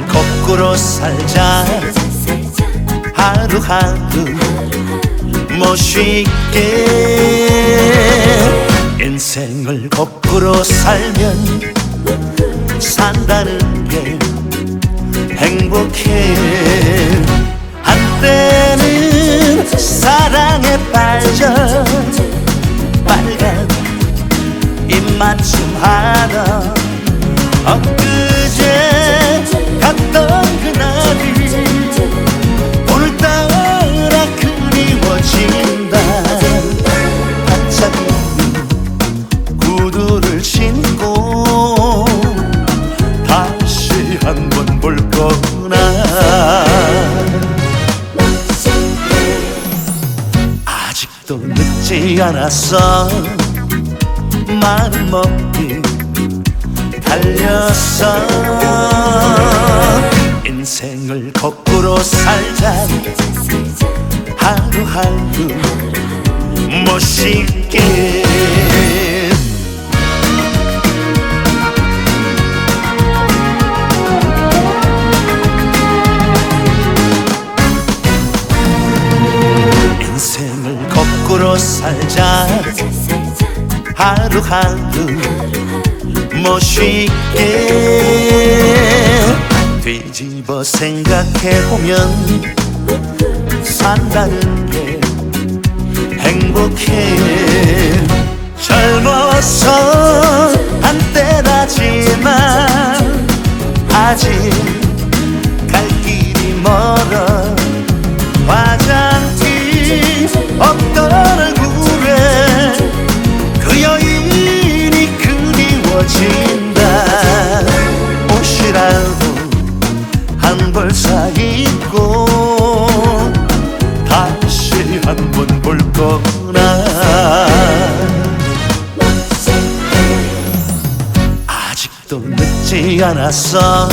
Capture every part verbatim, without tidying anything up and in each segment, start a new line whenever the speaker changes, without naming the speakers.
거꾸로 살자. 하루하루 못 쉬게. 인생을 거꾸로 살면 산다는 게 행복해. 한때는 사랑에 빠져 빨간 입맞춤 하던 엊그제 갔던 그날이 오늘따라 그리워진다. 반짝이는 구두를 신고 다시 한번 볼 거구나. 아직도 늦지 않았어. 마음 먹기 달렸어. 인생을 거꾸로 살자. 하루하루 못 쉬게. 인생을 거꾸로 살자. 하루하루 못 쉬게. 뒤집어 생각해보면 산다는 게 행복해. 젊어서 한때라지만 아직 갈 길이 멀어. 화장이 없던 얼굴에 그 여인이 그리워진다. 옷이라도 한 벌 사입고 다시 한 번 볼 거구나. 아직도 늦지 않았어.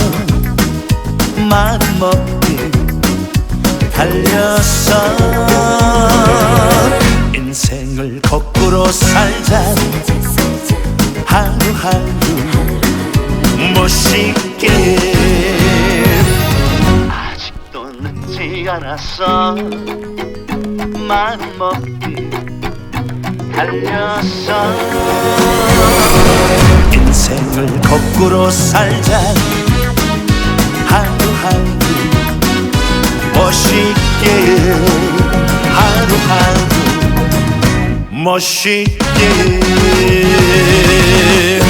마음 먹기 달렸어. 인생을 거꾸로 살자. 하루하루 못 쉬게. 아직도 늦지 않았어. 마음 먹기 달렸어. 인생을 거꾸로 살자. 하루하루 못 쉬게. 하루하루 못 쉬게.